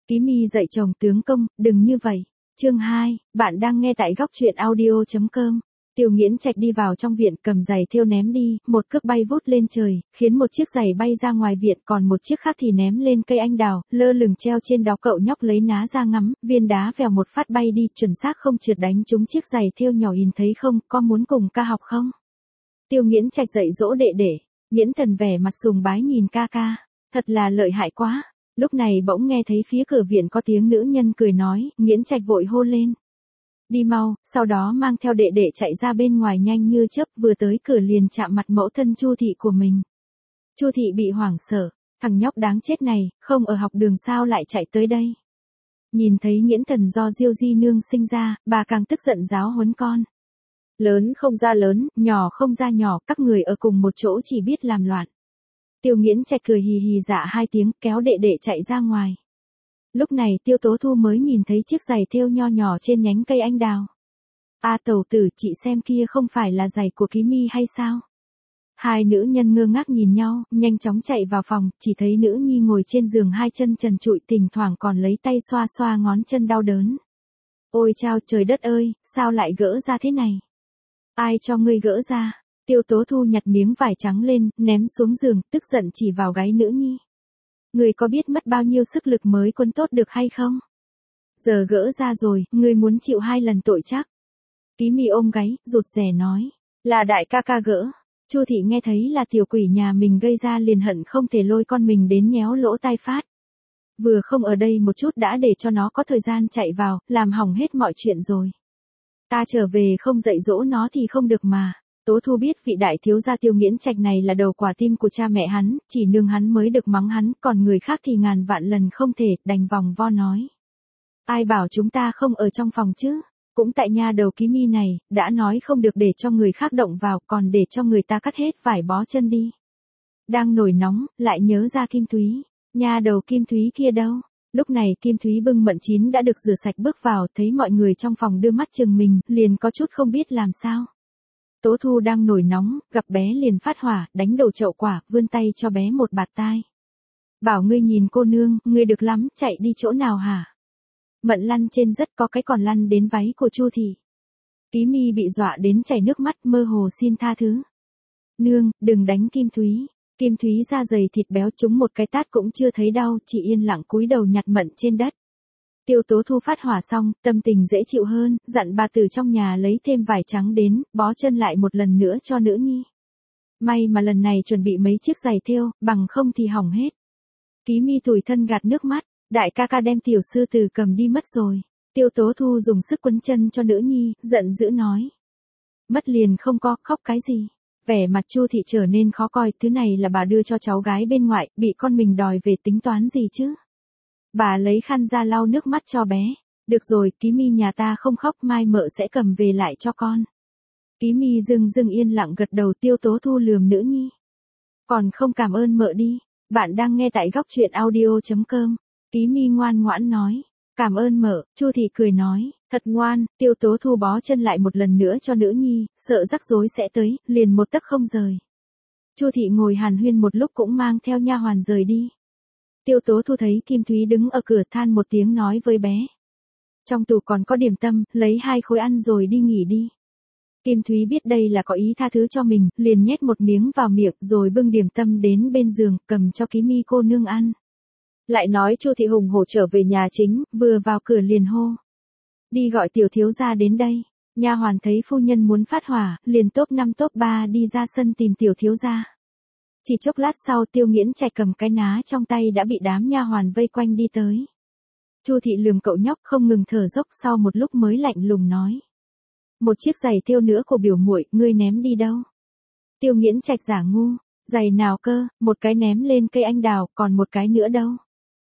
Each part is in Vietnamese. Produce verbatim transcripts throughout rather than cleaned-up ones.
Ký Mi dạy chồng tướng công, đừng như vậy. Chương hai, bạn đang nghe tại góc truyện audio chấm com. Tiêu Nghiễn Trạch đi vào trong viện, cầm giày thêu ném đi, một cước bay vút lên trời, khiến một chiếc giày bay ra ngoài viện, còn một chiếc khác thì ném lên cây anh đào, lơ lửng treo trên đó. Cậu nhóc lấy ná ra ngắm, viên đá vèo một phát bay đi, chuẩn xác không trượt đánh trúng chiếc giày thêu nhỏ. Nhìn thấy không, có muốn cùng ca học không? Tiêu Nghiễn Trạch dạy dỗ đệ đệ. Nghiễn Thần vẻ mặt sùng bái nhìn ca ca, thật là lợi hại quá. Lúc này bỗng nghe thấy phía cửa viện có tiếng nữ nhân cười nói, Nghiễn Trạch vội hô lên. Đi mau, sau đó mang theo đệ đệ chạy ra bên ngoài nhanh như chớp, vừa tới cửa liền chạm mặt mẫu thân Chu thị của mình. Chu thị bị hoảng sợ, thằng nhóc đáng chết này, không ở học đường sao lại chạy tới đây. Nhìn thấy Nghiễn Thần do Diêu Di nương sinh ra, bà càng tức giận giáo huấn con. Lớn không ra lớn, nhỏ không ra nhỏ, các người ở cùng một chỗ chỉ biết làm loạn. Tiêu Nghiễn Trạch cười hì hì dạ hai tiếng, kéo đệ đệ chạy ra ngoài. Lúc này Tiêu Tố Thu mới nhìn thấy chiếc giày thêu nho nhỏ trên nhánh cây anh đào. A tẩu tử, chị xem kia không phải là giày của Ký Mi hay sao? Hai nữ nhân ngơ ngác nhìn nhau, nhanh chóng chạy vào phòng, chỉ thấy nữ nhi ngồi trên giường hai chân trần trụi, thỉnh thoảng còn lấy tay xoa xoa ngón chân đau đớn. Ôi chao trời đất ơi, sao lại gỡ ra thế này? Ai cho ngươi gỡ ra? Tiêu Tố Thu nhặt miếng vải trắng lên, ném xuống giường, tức giận chỉ vào gáy nữ nhi. Ngươi có biết mất bao nhiêu sức lực mới quấn tốt được hay không? Giờ gỡ ra rồi, ngươi muốn chịu hai lần tội chắc. Ký Mi ôm gáy, rụt rè nói. Là đại ca ca gỡ. Chu thị nghe thấy là tiểu quỷ nhà mình gây ra liền hận không thể lôi con mình đến nhéo lỗ tai phát. Vừa không ở đây một chút đã để cho nó có thời gian chạy vào, làm hỏng hết mọi chuyện rồi. Ta trở về không dạy dỗ nó thì không được mà. Tố Thu biết vị đại thiếu gia Tiêu Nghiễn Trạch này là đầu quả tim của cha mẹ hắn, chỉ nương hắn mới được mắng hắn, còn người khác thì ngàn vạn lần không thể, đành vòng vo nói. Ai bảo chúng ta không ở trong phòng chứ? Cũng tại nha đầu Ký Mi này, đã nói không được để cho người khác động vào, còn để cho người ta cắt hết vải bó chân đi. Đang nổi nóng, lại nhớ ra Kim Thúy. Nha đầu Kim Thúy kia đâu? Lúc này Kim Thúy bưng mận chín đã được rửa sạch bước vào, thấy mọi người trong phòng đưa mắt chừng mình, liền có chút không biết làm sao. Tố Thu đang nổi nóng, gặp bé liền phát hỏa, đánh đổ chậu quả, vươn tay cho bé một bạt tai. Bảo ngươi nhìn cô nương, ngươi được lắm, chạy đi chỗ nào hả? Mận lăn trên rất có cái còn lăn đến váy của Chu thị. Ký Mi bị dọa đến chảy nước mắt, mơ hồ xin tha thứ. Nương, đừng đánh Kim Thúy. Kim Thúy da dày thịt béo, trúng một cái tát cũng chưa thấy đau, chỉ yên lặng cúi đầu nhặt mận trên đất. Tiêu Tố Thu phát hỏa xong, tâm tình dễ chịu hơn, dặn bà từ trong nhà lấy thêm vải trắng đến, bó chân lại một lần nữa cho nữ nhi. May mà lần này chuẩn bị mấy chiếc giày thêu, bằng không thì hỏng hết. Ký Mi tủi thân gạt nước mắt, đại ca ca đem tiểu sư tử cầm đi mất rồi. Tiêu Tố Thu dùng sức quấn chân cho nữ nhi, giận dữ nói. Mất liền không có, khóc cái gì? Vẻ mặt Chu thị trở nên khó coi, thứ này là bà đưa cho cháu gái bên ngoại, bị con mình đòi về tính toán gì chứ? Bà lấy khăn ra lau nước mắt cho bé. Được rồi, Ký Mi nhà ta không khóc, mai mợ sẽ cầm về lại cho con. Ký Mi dưng dưng yên lặng gật đầu. Tiêu Tố Thu lườm nữ nhi. Còn không cảm ơn mợ đi. Bạn đang nghe tại góc truyện audio chấm com. Ký Mi ngoan ngoãn nói. Cảm ơn mợ. Chu thị cười nói. Thật ngoan. Tiêu Tố Thu bó chân lại một lần nữa cho nữ nhi, sợ rắc rối sẽ tới, liền một tấc không rời. Chu thị ngồi hàn huyên một lúc cũng mang theo nha hoàn rời đi. Tiêu Tố Thu thấy Kim Thúy đứng ở cửa than một tiếng nói với bé. Trong tủ còn có điểm tâm, lấy hai khối ăn rồi đi nghỉ đi. Kim Thúy biết đây là có ý tha thứ cho mình, liền nhét một miếng vào miệng rồi bưng điểm tâm đến bên giường, cầm cho Ký Mi cô nương ăn. Lại nói Chu thị hùng hổ trở về nhà chính, vừa vào cửa liền hô. Đi gọi tiểu thiếu gia đến đây. Nha hoàn thấy phu nhân muốn phát hỏa, liền top năm top ba đi ra sân tìm tiểu thiếu gia. Chỉ chốc lát sau Tiêu Nghiễn Trạch cầm cái ná trong tay đã bị đám nha hoàn vây quanh đi tới. Chu thị lườm cậu nhóc không ngừng thở dốc, sau một lúc mới lạnh lùng nói. Một chiếc giày thêu nữa của biểu muội, ngươi ném đi đâu? Tiêu Nghiễn Trạch giả ngu, giày nào cơ, một cái ném lên cây anh đào, còn một cái nữa đâu?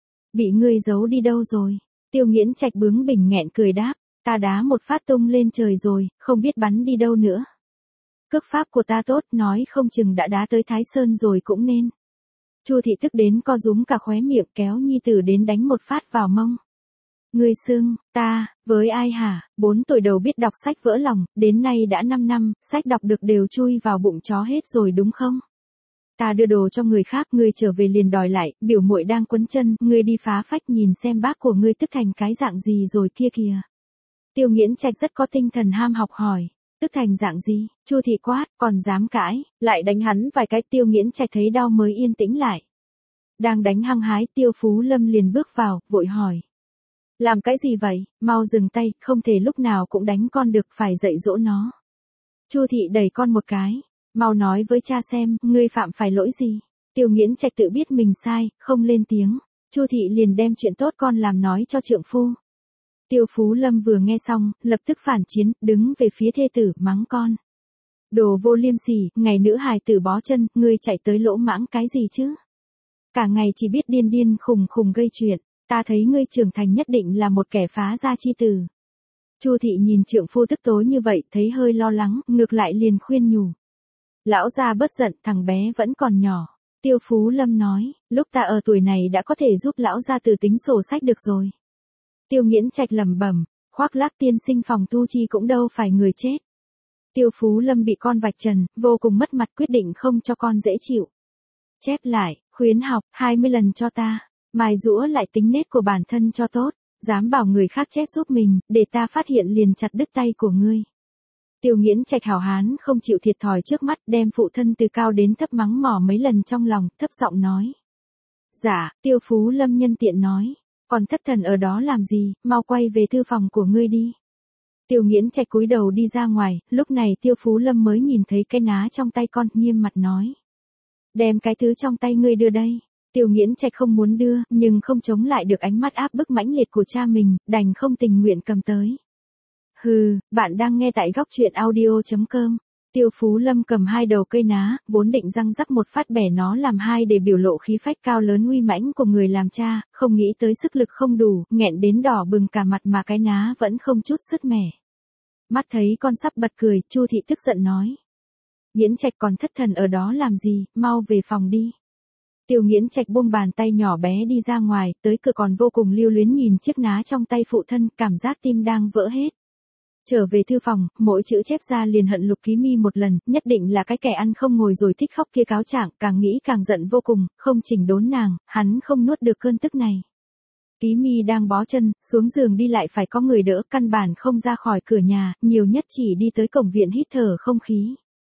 Bị ngươi giấu đi đâu rồi? Tiêu Nghiễn Trạch bướng bỉnh nghẹn cười đáp, ta đá một phát tung lên trời rồi, không biết bắn đi đâu nữa. Cước pháp của ta tốt, nói không chừng đã đá tới Thái Sơn rồi cũng nên. Chu thị tức đến co rúm cả khóe miệng, kéo nhi tử đến đánh một phát vào mông. Ngươi xưng, ta, với ai hả? Bốn tuổi đầu biết đọc sách vỡ lòng, đến nay đã năm năm, sách đọc được đều chui vào bụng chó hết rồi đúng không? Ta đưa đồ cho người khác, ngươi trở về liền đòi lại, biểu muội đang quấn chân, ngươi đi phá phách nhìn xem bác của ngươi tức thành cái dạng gì rồi kia kìa. Tiêu Nghiễn Trạch rất có tinh thần ham học hỏi. Tức thành dạng gì? Chu thị quát, còn dám cãi, lại đánh hắn vài cái. Tiêu Nghiễn Trạch thấy đau mới yên tĩnh lại. Đang đánh hăng hái, Tiêu Phú Lâm liền bước vào, vội hỏi. Làm cái gì vậy? Mau dừng tay, không thể lúc nào cũng đánh con được, phải dạy dỗ nó. Chu thị đẩy con một cái. Mau nói với cha xem, ngươi phạm phải lỗi gì? Tiêu Nghiễn Trạch tự biết mình sai, không lên tiếng. Chu thị liền đem chuyện tốt con làm nói cho trượng phu. Tiêu Phú Lâm vừa nghe xong, lập tức phản chiến, đứng về phía thê tử, mắng con. Đồ vô liêm sỉ, ngày nữ hài tử bó chân, ngươi chạy tới lỗ mãng cái gì chứ? Cả ngày chỉ biết điên điên khùng khùng gây chuyện, ta thấy ngươi trưởng thành nhất định là một kẻ phá gia chi tử. Chu thị nhìn trượng phu tức tối như vậy, thấy hơi lo lắng, ngược lại liền khuyên nhủ. Lão gia bớt giận, thằng bé vẫn còn nhỏ. Tiêu Phú Lâm nói, lúc ta ở tuổi này đã có thể giúp lão gia từ tính sổ sách được rồi. Tiêu Nghiễn Trạch lẩm bẩm, Khoác Lác tiên sinh phòng tu chi cũng đâu phải người chết. Tiêu Phú Lâm bị con vạch trần, vô cùng mất mặt, quyết định không cho con dễ chịu. Chép lại, khuyến học, hai mươi lần cho ta, mài giũa lại tính nết của bản thân cho tốt, dám bảo người khác chép giúp mình, để ta phát hiện liền chặt đứt tay của ngươi. Tiêu Nghiễn Trạch hảo hán không chịu thiệt thòi trước mắt, đem phụ thân từ cao đến thấp mắng mỏ mấy lần trong lòng, thấp giọng nói. Dạ, Tiêu Phú Lâm nhân tiện nói, còn thất thần ở đó làm gì, mau quay về thư phòng của ngươi đi. Tiêu Nghiễn Trạch cúi đầu đi ra ngoài, lúc này Tiêu Phú Lâm mới nhìn thấy cái ná trong tay con, nghiêm mặt nói. Đem cái thứ trong tay ngươi đưa đây. Tiêu Nghiễn Trạch không muốn đưa, nhưng không chống lại được ánh mắt áp bức mãnh liệt của cha mình, đành không tình nguyện cầm tới. Hừ, bạn đang nghe tại góc truyện audio chấm com. Tiêu Phú Lâm cầm hai đầu cây ná, vốn định răng rắc một phát bẻ nó làm hai để biểu lộ khí phách cao lớn uy mãnh của người làm cha, không nghĩ tới sức lực không đủ, nghẹn đến đỏ bừng cả mặt mà cái ná vẫn không chút sứt mẻ. Mắt thấy con sắp bật cười, Chu thị tức giận nói. Nghiễn Trạch còn thất thần ở đó làm gì, mau về phòng đi. Tiêu Nghiễn Trạch buông bàn tay nhỏ bé đi ra ngoài, tới cửa còn vô cùng lưu luyến nhìn chiếc ná trong tay phụ thân, cảm giác tim đang vỡ hết. Trở về thư phòng, mỗi chữ chép ra liền hận Lục Ký Mi một lần, nhất định là cái kẻ ăn không ngồi rồi thích khóc kia cáo trạng, càng nghĩ càng giận vô cùng, không chỉnh đốn nàng, hắn không nuốt được cơn tức này. Ký Mi đang bó chân, xuống giường đi lại phải có người đỡ, căn bản không ra khỏi cửa nhà, nhiều nhất chỉ đi tới cổng viện hít thở không khí.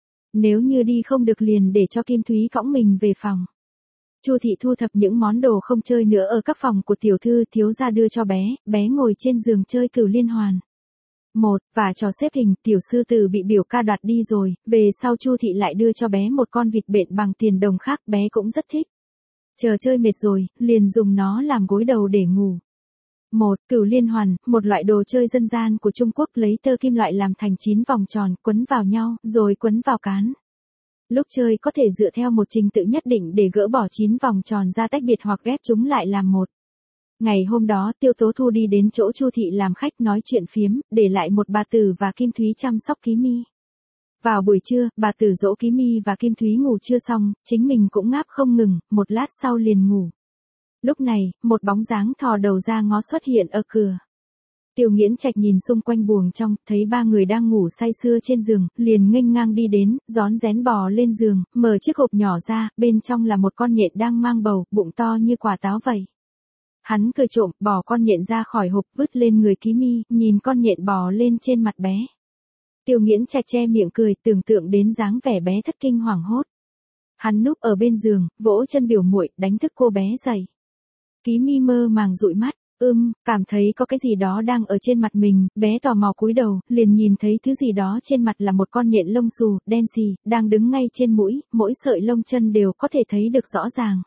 Nếu như đi không được liền để cho Kim Thúy cõng mình về phòng. Chu thị thu thập những món đồ không chơi nữa ở các phòng của tiểu thư, thiếu gia đưa cho bé, bé ngồi trên giường chơi cửu liên hoàn. Một, và trò xếp hình, tiểu sư tử bị biểu ca đoạt đi rồi, về sau Chu thị lại đưa cho bé một con vịt bện bằng tiền đồng khác, bé cũng rất thích. Chờ chơi mệt rồi, liền dùng nó làm gối đầu để ngủ. Một, cửu liên hoàn, một loại đồ chơi dân gian của Trung Quốc, lấy tơ kim loại làm thành chín vòng tròn, quấn vào nhau, rồi quấn vào cán. Lúc chơi có thể dựa theo một trình tự nhất định để gỡ bỏ chín vòng tròn ra tách biệt hoặc ghép chúng lại làm một. Ngày hôm đó Tiêu Tố Thu đi đến chỗ Chu thị làm khách nói chuyện phiếm, để lại một bà Tử và Kim Thúy chăm sóc Ký Mi. Vào buổi trưa, bà Tử dỗ Ký Mi và Kim Thúy ngủ chưa xong, chính mình cũng ngáp không ngừng, một lát sau liền ngủ. Lúc này, một bóng dáng thò đầu ra ngó xuất hiện ở cửa. Tiêu Nghiễn Trạch nhìn xung quanh buồng trong, thấy ba người đang ngủ say sưa trên giường, liền nghênh ngang đi đến, rón rén bò lên giường, mở chiếc hộp nhỏ ra, bên trong là một con nhện đang mang bầu, bụng to như quả táo vậy. Hắn cười trộm, bỏ con nhện ra khỏi hộp, vứt lên người Ký Mi, nhìn con nhện bò lên trên mặt bé. Tiêu Nghiễn Trạch che miệng cười, tưởng tượng đến dáng vẻ bé thất kinh hoảng hốt. Hắn núp ở bên giường, vỗ chân biểu muội, đánh thức cô bé dậy. Ký Mi mơ màng dụi mắt, ưm, cảm thấy có cái gì đó đang ở trên mặt mình, bé tò mò cúi đầu, liền nhìn thấy thứ gì đó trên mặt là một con nhện lông xù, đen xì, đang đứng ngay trên mũi, mỗi sợi lông chân đều có thể thấy được rõ ràng.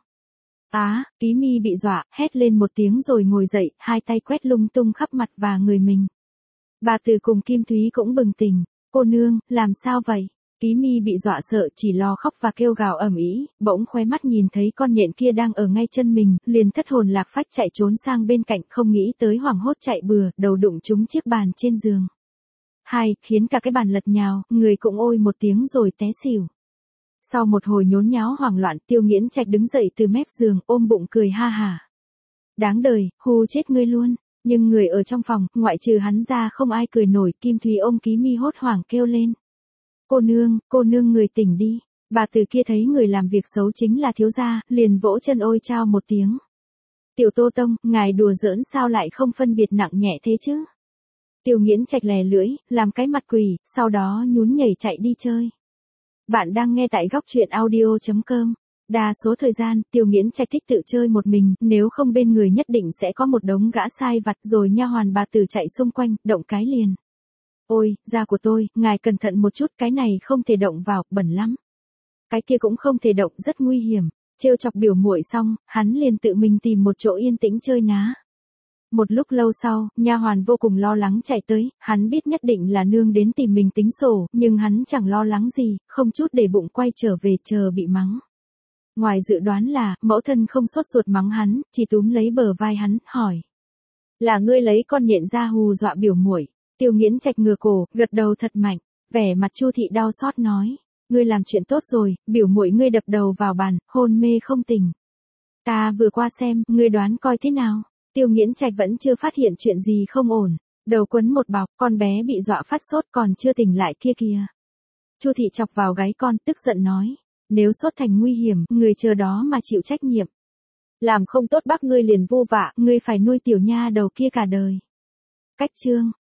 Á, Ký Mi bị dọa, hét lên một tiếng rồi ngồi dậy, hai tay quét lung tung khắp mặt và người mình. Bà Từ cùng Kim Thúy cũng bừng tỉnh, cô nương, làm sao vậy? Ký Mi bị dọa sợ, chỉ lo khóc và kêu gào ầm ĩ, bỗng khóe mắt nhìn thấy con nhện kia đang ở ngay chân mình, liền thất hồn lạc phách chạy trốn sang bên cạnh, không nghĩ tới hoảng hốt chạy bừa, đầu đụng trúng chiếc bàn trên giường. Hai, khiến cả cái bàn lật nhào, người cũng ôi một tiếng rồi té xỉu. Sau một hồi nhốn nháo hoảng loạn, Tiêu Nghiễn Trạch đứng dậy từ mép giường, ôm bụng cười ha hả. Đáng đời, hù chết ngươi luôn. Nhưng người ở trong phòng, ngoại trừ hắn ra không ai cười nổi. Kim Thúy ôm Ký Mi hốt hoảng kêu lên. Cô nương, cô nương người tỉnh đi. Bà từ kia thấy người làm việc xấu chính là thiếu gia, liền vỗ chân ôi chao một tiếng. Tiểu Tô Tông, ngài đùa giỡn sao lại không phân biệt nặng nhẹ thế chứ? Tiêu Nghiễn Trạch lè lưỡi, làm cái mặt quỷ, sau đó nhún nhảy chạy đi chơi. Bạn đang nghe tại góc truyện audio chấm com. Đa số thời gian, Tiêu Nghiễn Trạch thích tự chơi một mình, nếu không bên người nhất định sẽ có một đống gã sai vặt rồi nha hoàn bà tử chạy xung quanh, động cái liền. Ôi, da của tôi, ngài cẩn thận một chút, cái này không thể động vào, bẩn lắm. Cái kia cũng không thể động, rất nguy hiểm. Trêu chọc biểu muội xong, hắn liền tự mình tìm một chỗ yên tĩnh chơi ná. Một lúc lâu sau, nha hoàn vô cùng lo lắng chạy tới, hắn biết nhất định là nương đến tìm mình tính sổ, nhưng hắn chẳng lo lắng gì, không chút để bụng quay trở về chờ bị mắng. Ngoài dự đoán là, mẫu thân không sốt ruột mắng hắn, chỉ túm lấy bờ vai hắn, hỏi. Là ngươi lấy con nhện ra hù dọa biểu muội? Tiêu Nghiễn Trạch ngửa cổ, gật đầu thật mạnh, vẻ mặt Chu thị đau xót nói. Ngươi làm chuyện tốt rồi, biểu muội ngươi đập đầu vào bàn, hôn mê không tỉnh. Ta vừa qua xem, ngươi đoán coi thế nào? Tiêu Nghiễn Trạch vẫn chưa phát hiện chuyện gì không ổn, đầu quấn một bọc, con bé bị dọa phát sốt còn chưa tỉnh lại kia kìa. Chu thị chọc vào gáy con, tức giận nói, nếu sốt thành nguy hiểm, người chờ đó mà chịu trách nhiệm. Làm không tốt bác ngươi liền vô vạ, ngươi phải nuôi tiểu nha đầu kia cả đời. Cách chương